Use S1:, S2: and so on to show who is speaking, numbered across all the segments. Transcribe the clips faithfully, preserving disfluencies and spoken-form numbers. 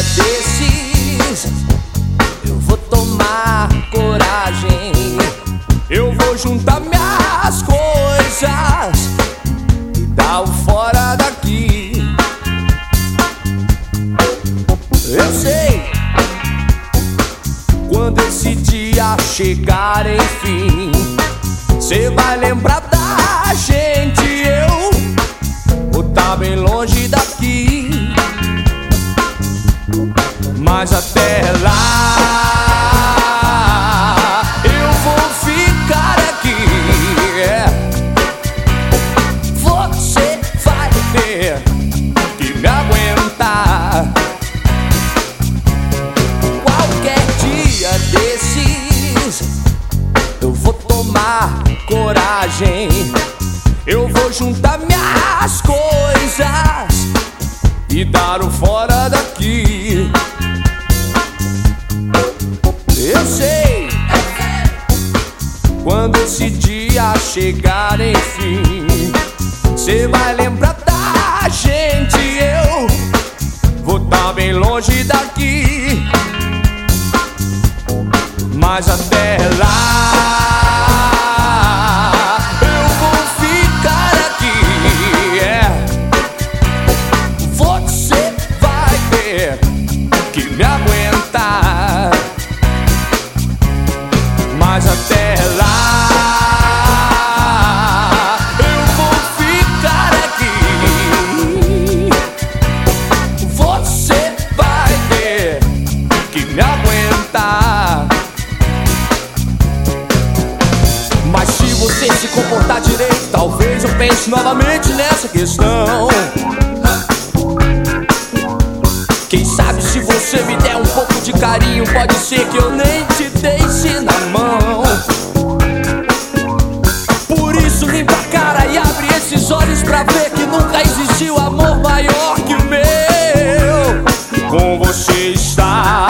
S1: desses eu vou tomar coragem, eu vou juntar minhas coisas e dar o fora daqui. Eu sei, quando esse dia chegar, enfim, cê vai lembrar da gente. Eu vou tá bem longe daqui, mas até lá eu vou ficar aqui. Você vai ter que me aguentar. Qualquer dia desses eu vou tomar coragem, eu vou juntar minhas coisas e dar o fora daqui. Eu sei, quando esse dia chegar, enfim, cê vai lembrar da gente. Eu vou tá bem longe daqui, mas até lá eu vou ficar aqui. É. Você vai ter que me aguentar, mas até lá eu vou ficar aqui. Você vai ter que me aguentar. Mas se você se comportar direito, talvez eu pense novamente nessa questão. Quem sabe se você me der um pouco de carinho, pode ser que eu nem te deixe na mão. Por isso limpa a cara e abre esses olhos pra ver que nunca existiu amor maior que o meu. Com você está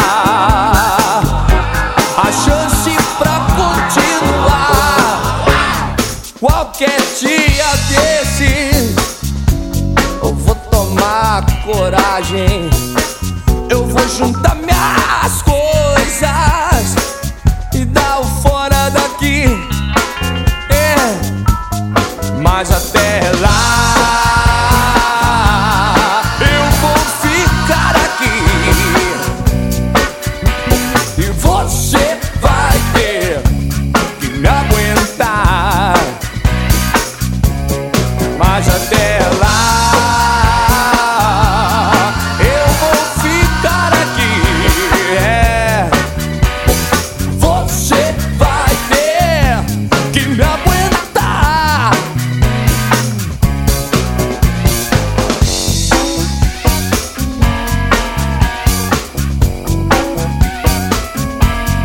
S1: a chance pra continuar. Qualquer dia desses eu vou tomar coragem, eu vou juntar minhas coisas e dar o fora daqui. É. Mas até lá eu vou ficar aqui e você vai ter que me aguentar. Mas até lá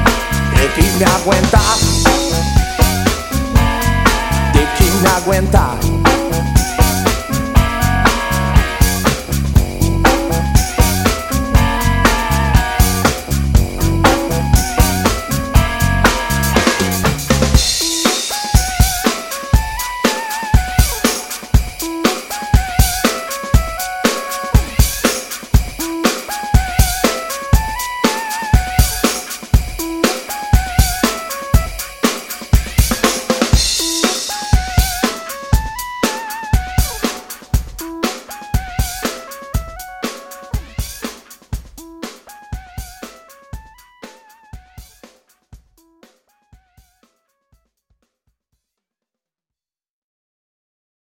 S1: tem que me aguentar, tem que me aguentar.